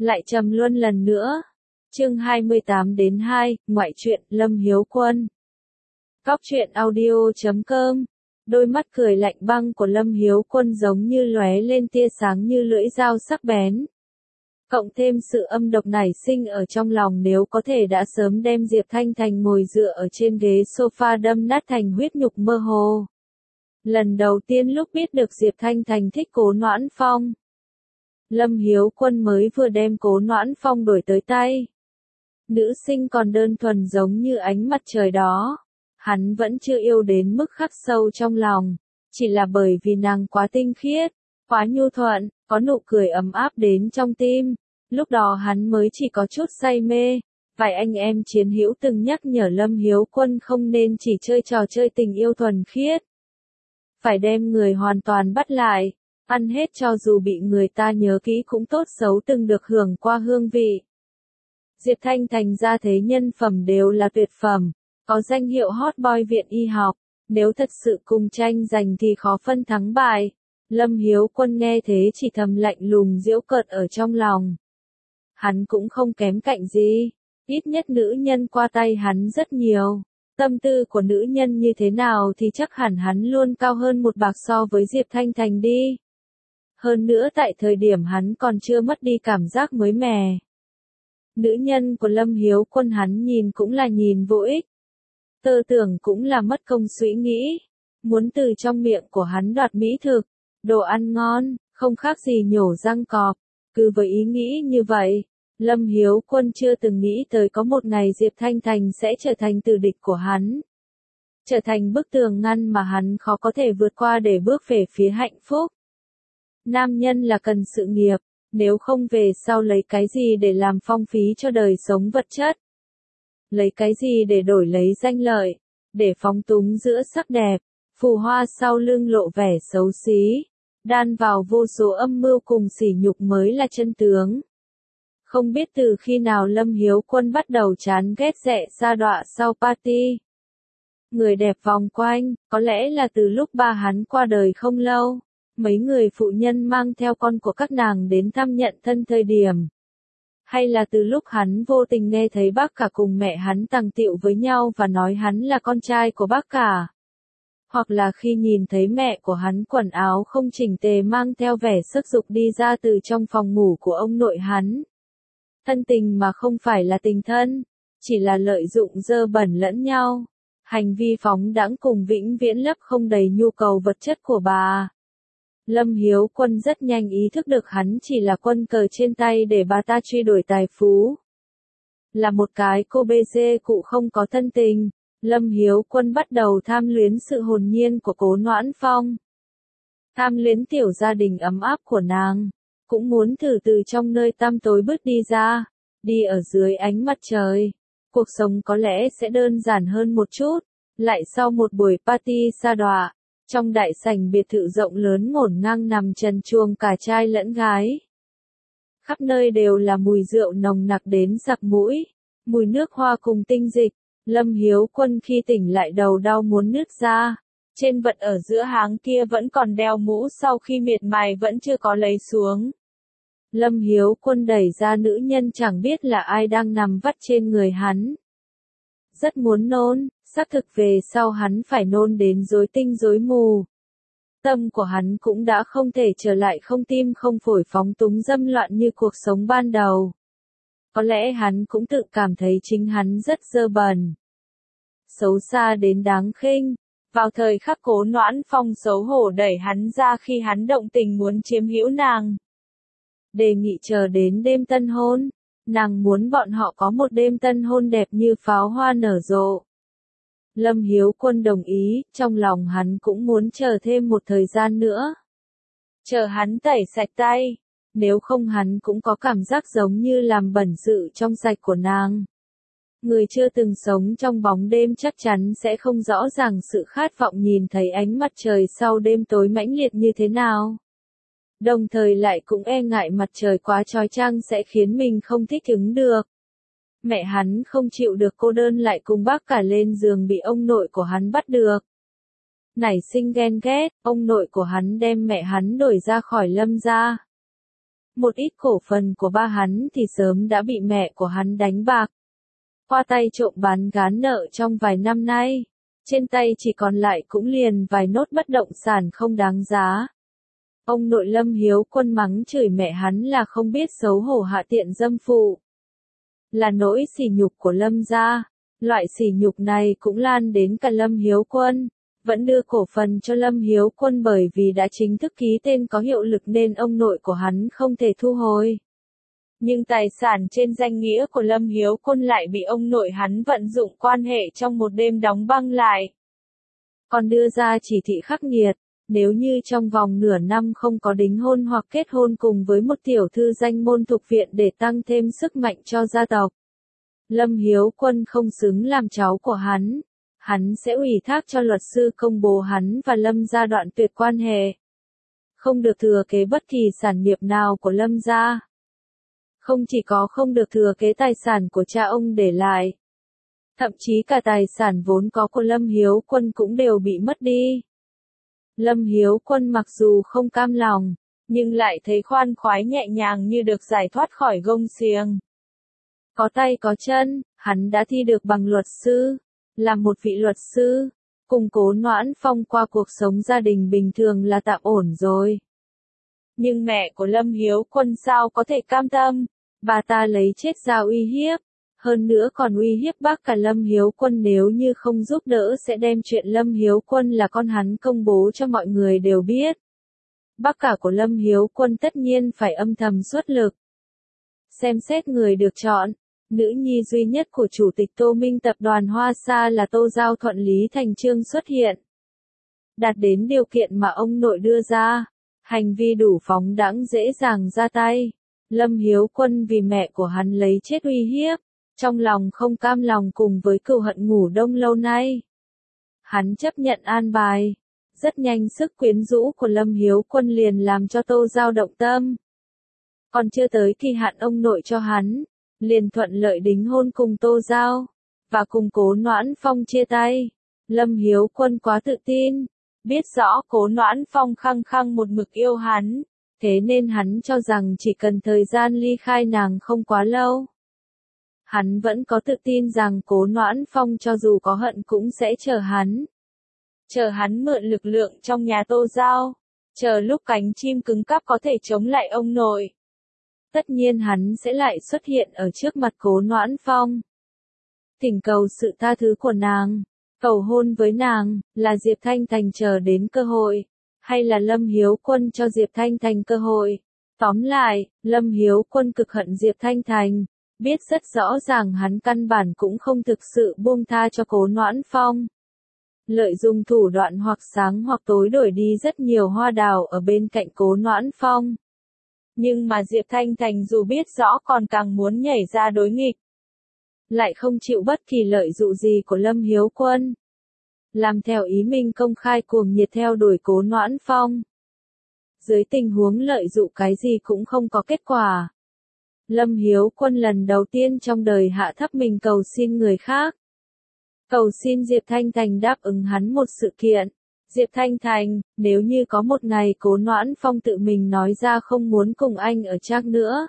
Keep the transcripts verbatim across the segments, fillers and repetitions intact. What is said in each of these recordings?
Lại trầm luân lần nữa. Chương hai mươi tám đến hai, ngoại truyện, Lâm Hiếu Quân. Cóc truyện audio chấm com. Đôi mắt cười lạnh băng của Lâm Hiếu Quân giống như lóe lên tia sáng như lưỡi dao sắc bén. Cộng thêm sự âm độc nảy sinh ở trong lòng, nếu có thể đã sớm đem Diệp Thanh Thành ngồi dựa ở trên ghế sofa đâm nát thành huyết nhục mơ hồ. Lần đầu tiên lúc biết được Diệp Thanh Thành thích Cố Noãn Phong, Lâm Hiếu Quân mới vừa đem Cố Noãn Phong đổi tới tay. Nữ sinh còn đơn thuần giống như ánh mặt trời đó. Hắn vẫn chưa yêu đến mức khắc sâu trong lòng, chỉ là bởi vì nàng quá tinh khiết, quá nhu thuận, có nụ cười ấm áp đến trong tim. Lúc đó hắn mới chỉ có chút say mê. Vài anh em chiến hữu từng nhắc nhở Lâm Hiếu Quân không nên chỉ chơi trò chơi tình yêu thuần khiết. Phải đem người hoàn toàn bắt lại, ăn hết cho dù bị người ta nhớ kỹ cũng tốt xấu từng được hưởng qua hương vị. Diệp Thanh Thành ra thế nhân phẩm đều là tuyệt phẩm, có danh hiệu hot boy viện y học, nếu thật sự cùng tranh giành thì khó phân thắng bại. Lâm Hiếu Quân nghe thế chỉ thầm lạnh lùng giễu cợt ở trong lòng. Hắn cũng không kém cạnh gì, ít nhất nữ nhân qua tay hắn rất nhiều. Tâm tư của nữ nhân như thế nào thì chắc hẳn hắn luôn cao hơn một bậc so với Diệp Thanh Thành đi. Hơn nữa tại thời điểm hắn còn chưa mất đi cảm giác mới mẻ. Nữ nhân của Lâm Hiếu Quân hắn nhìn cũng là nhìn vô ích. Tơ tưởng cũng là mất công suy nghĩ. Muốn từ trong miệng của hắn đoạt mỹ thực, đồ ăn ngon, không khác gì nhổ răng cọp. Cứ với ý nghĩ như vậy, Lâm Hiếu Quân chưa từng nghĩ tới có một ngày Diệp Thanh Thành sẽ trở thành tử địch của hắn. Trở thành bức tường ngăn mà hắn khó có thể vượt qua để bước về phía hạnh phúc. Nam nhân là cần sự nghiệp, nếu không về sau lấy cái gì để làm phong phí cho đời sống vật chất. Lấy cái gì để đổi lấy danh lợi, để phóng túng giữa sắc đẹp, phù hoa sau lưng lộ vẻ xấu xí. Đan vào vô số âm mưu cùng sỉ nhục mới là chân tướng. Không biết từ khi nào Lâm Hiếu Quân bắt đầu chán ghét rẻ sa đọa sau party. Người đẹp vòng quanh, có lẽ là từ lúc ba hắn qua đời không lâu, mấy người phụ nhân mang theo con của các nàng đến thăm nhận thân thời điểm. Hay là từ lúc hắn vô tình nghe thấy bác cả cùng mẹ hắn tàng tiệu với nhau và nói hắn là con trai của bác cả. Hoặc là khi nhìn thấy mẹ của hắn quần áo không chỉnh tề mang theo vẻ sức dục đi ra từ trong phòng ngủ của ông nội hắn. Thân tình mà không phải là tình thân, chỉ là lợi dụng dơ bẩn lẫn nhau. Hành vi phóng đãng cùng vĩnh viễn lấp không đầy nhu cầu vật chất của bà. Lâm Hiếu Quân rất nhanh ý thức được hắn chỉ là quân cờ trên tay để bà ta truy đuổi tài phú. Là một cái cô bê dê cụ không có thân tình, Lâm Hiếu Quân bắt đầu tham luyến sự hồn nhiên của Cố Noãn Phong. Tham luyến tiểu gia đình ấm áp của nàng, cũng muốn thử từ trong nơi tăm tối bước đi ra, đi ở dưới ánh mặt trời. Cuộc sống có lẽ sẽ đơn giản hơn một chút, lại sau một buổi party sa đọa. Trong đại sảnh biệt thự rộng lớn ngổn ngang nằm trần truồng cả trai lẫn gái. Khắp nơi đều là mùi rượu nồng nặc đến sặc mũi, mùi nước hoa cùng tinh dịch. Lâm Hiếu Quân khi tỉnh lại đầu đau muốn nứt ra. Trên vật ở giữa háng kia vẫn còn đeo mũ sau khi miệt mài vẫn chưa có lấy xuống. Lâm Hiếu Quân đẩy ra nữ nhân chẳng biết là ai đang nằm vắt trên người hắn. Rất muốn nôn, xác thực về sau hắn phải nôn đến rối tinh rối mù. Tâm của hắn cũng đã không thể trở lại không tim không phổi phóng túng dâm loạn như cuộc sống ban đầu. Có lẽ hắn cũng tự cảm thấy chính hắn rất dơ bẩn. Xấu xa đến đáng khinh. Vào thời khắc Cố Noãn Phong xấu hổ đẩy hắn ra khi hắn động tình muốn chiếm hữu nàng. Đề nghị chờ đến đêm tân hôn. Nàng muốn bọn họ có một đêm tân hôn đẹp như pháo hoa nở rộ. Lâm Hiếu Quân đồng ý, trong lòng hắn cũng muốn chờ thêm một thời gian nữa. Chờ hắn tẩy sạch tay, nếu không hắn cũng có cảm giác giống như làm bẩn sự trong sạch của nàng. Người chưa từng sống trong bóng đêm chắc chắn sẽ không rõ ràng sự khát vọng nhìn thấy ánh mặt trời sau đêm tối mãnh liệt như thế nào. Đồng thời lại cũng e ngại mặt trời quá chói chang sẽ khiến mình không thích ứng được. Mẹ hắn không chịu được cô đơn lại cùng bác cả lên giường bị ông nội của hắn bắt được. Nảy sinh ghen ghét, ông nội của hắn đem mẹ hắn đuổi ra khỏi Lâm gia. một ít cổ phần của ba hắn thì sớm đã bị mẹ của hắn đánh bạc. Qua tay trộm bán gán nợ trong vài năm nay, trên tay chỉ còn lại cũng liền vài nốt bất động sản không đáng giá. Ông nội Lâm Hiếu Quân mắng chửi mẹ hắn là không biết xấu hổ hạ tiện dâm phụ. Là nỗi sỉ nhục của Lâm gia, loại sỉ nhục này cũng lan đến cả Lâm Hiếu Quân, vẫn đưa cổ phần cho Lâm Hiếu Quân bởi vì đã chính thức ký tên có hiệu lực nên ông nội của hắn không thể thu hồi. Nhưng tài sản trên danh nghĩa của Lâm Hiếu Quân lại bị ông nội hắn vận dụng quan hệ trong một đêm đóng băng lại. Còn đưa ra chỉ thị khắc nghiệt, nếu như trong vòng nửa năm không có đính hôn hoặc kết hôn cùng với một tiểu thư danh môn thuộc viện để tăng thêm sức mạnh cho gia tộc, Lâm Hiếu Quân không xứng làm cháu của hắn, hắn sẽ ủy thác cho luật sư công bố hắn và Lâm gia đoạn tuyệt quan hệ. Không được thừa kế bất kỳ sản nghiệp nào của Lâm gia. Không chỉ có không được thừa kế tài sản của cha ông để lại, thậm chí cả tài sản vốn có của Lâm Hiếu Quân cũng đều bị mất đi. Lâm Hiếu Quân mặc dù không cam lòng, nhưng lại thấy khoan khoái nhẹ nhàng như được giải thoát khỏi gông xiềng. Có tay có chân, hắn đã thi được bằng luật sư, là một vị luật sư, cùng Cố Noãn Phong qua cuộc sống gia đình bình thường là tạm ổn rồi. Nhưng mẹ của Lâm Hiếu Quân sao có thể cam tâm, bà ta lấy chết ra uy hiếp, hơn nữa còn uy hiếp bác cả Lâm Hiếu Quân nếu như không giúp đỡ sẽ đem chuyện Lâm Hiếu Quân là con hắn công bố cho mọi người đều biết. Bác cả của Lâm Hiếu Quân tất nhiên phải âm thầm xuất lực. Xem xét người được chọn, nữ nhi duy nhất của chủ tịch Tô Minh tập đoàn Hoa Sa là Tô Giao Thuận Lý Thành Trương xuất hiện. Đạt đến điều kiện mà ông nội đưa ra, hành vi đủ phóng đãng dễ dàng ra tay. Lâm Hiếu Quân vì mẹ của hắn lấy chết uy hiếp, trong lòng không cam lòng cùng với cừu hận ngủ đông lâu nay. Hắn chấp nhận an bài. Rất nhanh sức quyến rũ của Lâm Hiếu Quân liền làm cho Tô Giao động tâm. Còn chưa tới kỳ hạn ông nội cho hắn, liền thuận lợi đính hôn cùng Tô Giao, và cùng Cố Noãn Phong chia tay. Lâm Hiếu Quân quá tự tin, biết rõ Cố Noãn Phong khăng khăng một mực yêu hắn, thế nên hắn cho rằng chỉ cần thời gian ly khai nàng không quá lâu. Hắn vẫn có tự tin rằng Cố Noãn Phong cho dù có hận cũng sẽ chờ hắn. Chờ hắn mượn lực lượng trong nhà Tô Giao, chờ lúc cánh chim cứng cáp có thể chống lại ông nội. Tất nhiên hắn sẽ lại xuất hiện ở trước mặt Cố Noãn Phong. Thỉnh cầu sự tha thứ của nàng, cầu hôn với nàng, là Diệp Thanh Thành chờ đến cơ hội, hay là Lâm Hiếu Quân cho Diệp Thanh Thành cơ hội. Tóm lại, Lâm Hiếu Quân cực hận Diệp Thanh Thành, biết rất rõ ràng hắn căn bản cũng không thực sự buông tha cho Cố Noãn Phong. Lợi dụng thủ đoạn hoặc sáng hoặc tối đổi đi rất nhiều hoa đào ở bên cạnh Cố Noãn Phong. Nhưng mà Diệp Thanh Thành dù biết rõ còn càng muốn nhảy ra đối nghịch. Lại không chịu bất kỳ lợi dụ gì của Lâm Hiếu Quân. Làm theo ý mình công khai cuồng nhiệt theo đuổi Cố Noãn Phong. Dưới tình huống lợi dụ cái gì cũng không có kết quả. Lâm Hiếu Quân lần đầu tiên trong đời hạ thấp mình cầu xin người khác. Cầu xin Diệp Thanh Thành đáp ứng hắn một sự kiện. Diệp Thanh Thành, nếu như có một ngày Cố Noãn Phong tự mình nói ra không muốn cùng anh ở Trác nữa.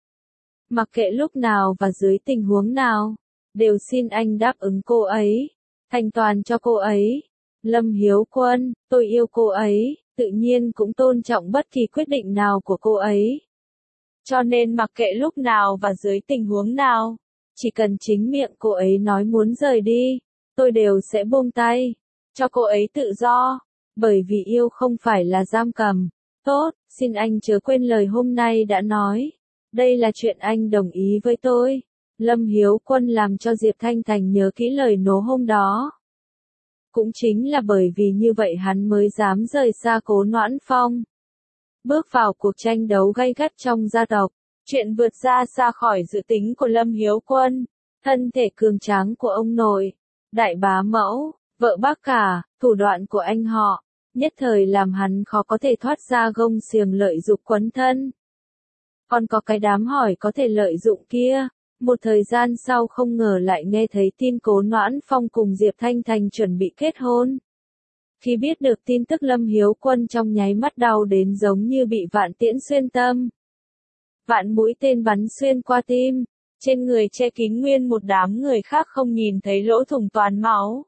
Mặc kệ lúc nào và dưới tình huống nào, đều xin anh đáp ứng cô ấy, thành toàn cho cô ấy. Lâm Hiếu Quân, tôi yêu cô ấy, tự nhiên cũng tôn trọng bất kỳ quyết định nào của cô ấy. Cho nên mặc kệ lúc nào và dưới tình huống nào, chỉ cần chính miệng cô ấy nói muốn rời đi, tôi đều sẽ buông tay, cho cô ấy tự do, bởi vì yêu không phải là giam cầm. Tốt, xin anh chớ quên lời hôm nay đã nói. Đây là chuyện anh đồng ý với tôi. Lâm Hiếu Quân làm cho Diệp Thanh Thành nhớ kỹ lời nố hôm đó. Cũng chính là bởi vì như vậy hắn mới dám rời xa Cố Noãn Phong. Bước vào cuộc tranh đấu gay gắt trong gia tộc, chuyện vượt ra xa khỏi dự tính của Lâm Hiếu Quân. Thân thể cường tráng của ông nội, đại bá mẫu, vợ bác cả, thủ đoạn của anh họ, nhất thời làm hắn khó có thể thoát ra gông xiềng lợi dụng quấn thân. Còn có cái đám hỏi có thể lợi dụng kia, một thời gian sau không ngờ lại nghe thấy tin Cố Noãn Phong cùng Diệp Thanh Thành chuẩn bị kết hôn. Khi biết được tin tức Lâm Hiếu Quân trong nháy mắt đau đến giống như bị vạn tiễn xuyên tâm. vạn mũi tên bắn xuyên qua tim, trên người che kín nguyên một đám người khác không nhìn thấy lỗ thủng toàn máu.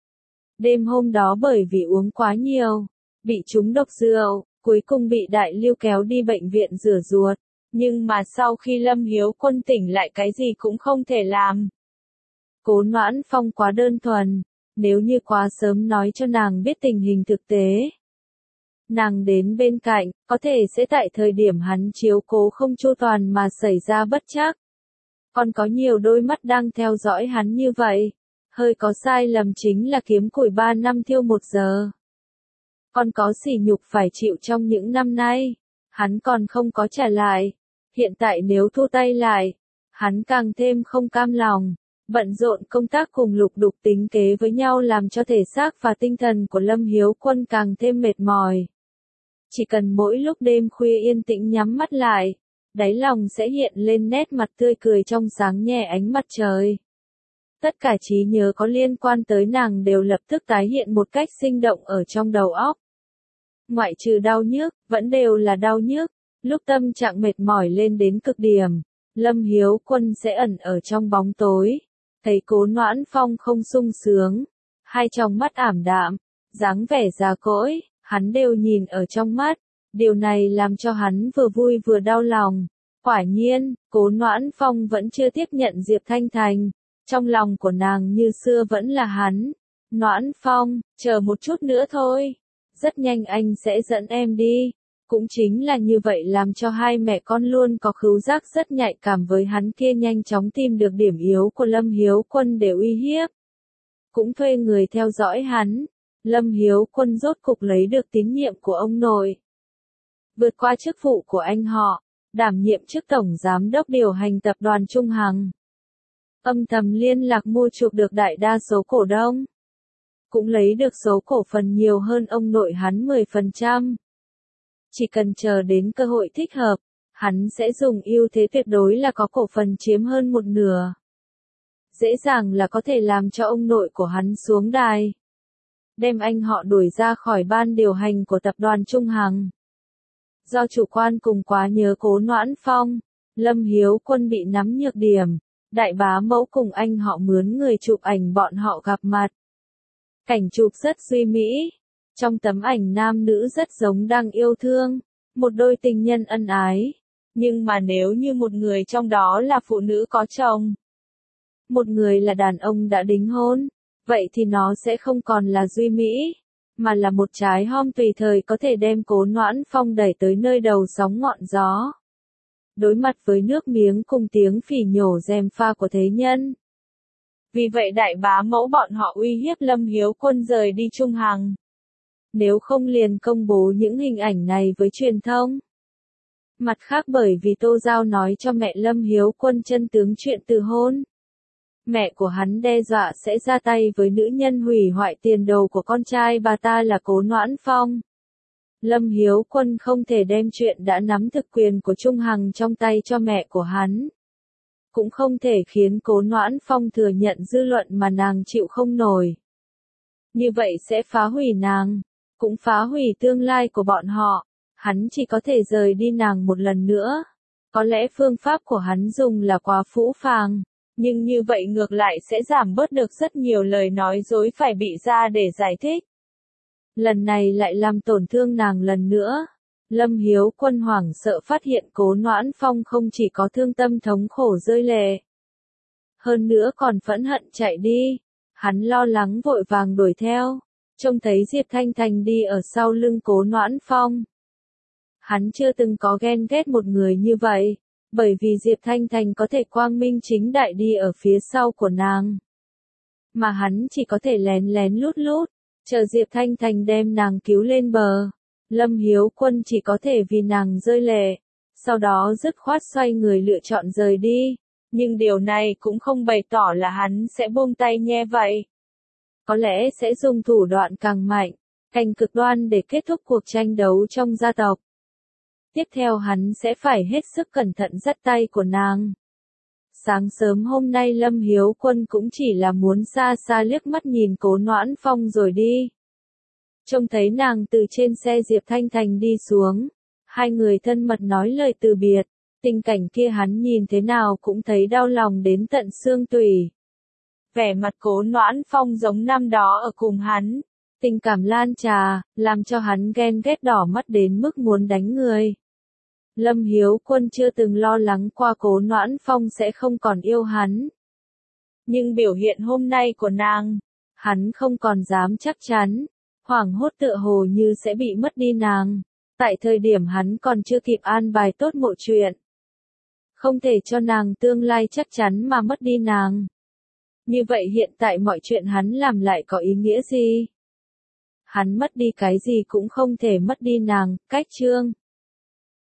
Đêm hôm đó bởi vì uống quá nhiều, bị trúng độc rượu, cuối cùng bị đại lưu kéo đi bệnh viện rửa ruột, nhưng mà sau khi Lâm Hiếu Quân tỉnh lại cái gì cũng không thể làm. Cố Noãn Phong quá đơn thuần, nếu như quá sớm nói cho nàng biết tình hình thực tế. Nàng đến bên cạnh, có thể sẽ tại thời điểm hắn chiếu cố không chu toàn mà xảy ra bất trắc. Còn có nhiều đôi mắt đang theo dõi hắn như vậy. Hơi có sai lầm chính là kiếm củi ba năm thiêu một giờ. Còn có sỉ nhục phải chịu trong những năm nay. Hắn còn không có trả lại. Hiện tại nếu thu tay lại, hắn càng thêm không cam lòng. Bận rộn công tác cùng lục đục tính kế với nhau làm cho thể xác và tinh thần của Lâm Hiếu Quân càng thêm mệt mỏi. Chỉ cần mỗi lúc đêm khuya yên tĩnh nhắm mắt lại, đáy lòng sẽ hiện lên nét mặt tươi cười trong sáng nhẹ ánh mặt trời. Tất cả trí nhớ có liên quan tới nàng đều lập tức tái hiện một cách sinh động ở trong đầu óc. Ngoại trừ đau nhức, vẫn đều là đau nhức. Lúc tâm trạng mệt mỏi lên đến cực điểm, Lâm Hiếu Quân sẽ ẩn ở trong bóng tối. Thấy Cố Noãn Phong không sung sướng, hai tròng mắt ảm đạm, dáng vẻ già cỗi, hắn đều nhìn ở trong mắt. Điều này làm cho hắn vừa vui vừa đau lòng. Quả nhiên, Cố Noãn Phong vẫn chưa tiếp nhận Diệp Thanh Thành. Trong lòng của nàng như xưa vẫn là hắn. Noãn Phong, chờ một chút nữa thôi. Rất nhanh anh sẽ dẫn em đi. Cũng chính là như vậy làm cho hai mẹ con luôn có khứu giác rất nhạy cảm với hắn kia nhanh chóng tìm được điểm yếu của Lâm Hiếu Quân để uy hiếp. Cũng thuê người theo dõi hắn. Lâm Hiếu Quân rốt cục lấy được tín nhiệm của ông nội. Vượt qua chức vụ của anh họ, đảm nhiệm chức tổng giám đốc điều hành tập đoàn Trung Hằng. Âm thầm liên lạc mua chuộc được đại đa số cổ đông. Cũng lấy được số cổ phần nhiều hơn ông nội hắn mười phần trăm. Chỉ cần chờ đến cơ hội thích hợp, hắn sẽ dùng ưu thế tuyệt đối là có cổ phần chiếm hơn một nửa. Dễ dàng là có thể làm cho ông nội của hắn xuống đài. Đem anh họ đuổi ra khỏi ban điều hành của tập đoàn Trung Hằng. Do chủ quan cùng quá nhớ Cố Noãn Phong, Lâm Hiếu Quân bị nắm nhược điểm. Đại bá mẫu cùng anh họ mướn người chụp ảnh bọn họ gặp mặt. Cảnh chụp rất duy mỹ. Trong tấm ảnh nam nữ rất giống đang yêu thương, một đôi tình nhân ân ái. Nhưng mà nếu như một người trong đó là phụ nữ có chồng, một người là đàn ông đã đính hôn, vậy thì nó sẽ không còn là duy mỹ, mà là một trái hom tùy thời có thể đem Cố Noãn Phong đẩy tới nơi đầu sóng ngọn gió. Đối mặt với nước miếng cùng tiếng phỉ nhổ gièm pha của thế nhân. Vì vậy đại bá mẫu bọn họ uy hiếp Lâm Hiếu Quân rời đi Trung Hằng. Nếu không liền công bố những hình ảnh này với truyền thông. Mặt khác bởi vì Tô Giao nói cho mẹ Lâm Hiếu Quân chân tướng chuyện từ hôn. Mẹ của hắn đe dọa sẽ ra tay với nữ nhân hủy hoại tiền đồ của con trai bà ta là Cố Noãn Phong. Lâm Hiếu Quân không thể đem chuyện đã nắm thực quyền của Trung Hằng trong tay cho mẹ của hắn. Cũng không thể khiến Cố Noãn Phong thừa nhận dư luận mà nàng chịu không nổi. Như vậy sẽ phá hủy nàng, cũng phá hủy tương lai của bọn họ. Hắn chỉ có thể rời đi nàng một lần nữa. Có lẽ phương pháp của hắn dùng là quá phũ phàng, nhưng như vậy ngược lại sẽ giảm bớt được rất nhiều lời nói dối phải bị ra để giải thích. Lần này lại làm tổn thương nàng lần nữa. Lâm Hiếu Quân hoảng sợ phát hiện Cố Noãn Phong không chỉ có thương tâm thống khổ rơi lệ. Hơn nữa còn phẫn hận chạy đi. Hắn lo lắng vội vàng đuổi theo. Trông thấy Diệp Thanh Thành đi ở sau lưng Cố Noãn Phong. Hắn chưa từng có ghen ghét một người như vậy. Bởi vì Diệp Thanh Thành có thể quang minh chính đại đi ở phía sau của nàng. Mà hắn chỉ có thể lén lén lút lút. Chờ Diệp Thanh Thành đem nàng cứu lên bờ. Lâm Hiếu Quân chỉ có thể vì nàng rơi lệ. Sau đó dứt khoát xoay người lựa chọn rời đi. Nhưng điều này cũng không bày tỏ là hắn sẽ buông tay nhé vậy. Có lẽ sẽ dùng thủ đoạn càng mạnh, càng cực đoan để kết thúc cuộc tranh đấu trong gia tộc. Tiếp theo hắn sẽ phải hết sức cẩn thận dắt tay của nàng. Sáng sớm hôm nay Lâm Hiếu Quân cũng chỉ là muốn xa xa liếc mắt nhìn Cố Noãn Phong rồi đi. Trông thấy nàng từ trên xe Diệp Thanh Thành đi xuống. Hai người thân mật nói lời từ biệt. Tình cảnh kia hắn nhìn thế nào cũng thấy đau lòng đến tận xương tủy. Vẻ mặt Cố Noãn Phong giống năm đó ở cùng hắn. Tình cảm lan trà, làm cho hắn ghen ghét đỏ mắt đến mức muốn đánh người. Lâm Hiếu Quân chưa từng lo lắng qua Cố Noãn Phong sẽ không còn yêu hắn. Nhưng biểu hiện hôm nay của nàng, hắn không còn dám chắc chắn, hoảng hốt tựa hồ như sẽ bị mất đi nàng. Tại thời điểm hắn còn chưa kịp an bài tốt mọi chuyện. Không thể cho nàng tương lai chắc chắn mà mất đi nàng. Như vậy hiện tại mọi chuyện hắn làm lại có ý nghĩa gì? Hắn mất đi cái gì cũng không thể mất đi nàng, cách chương.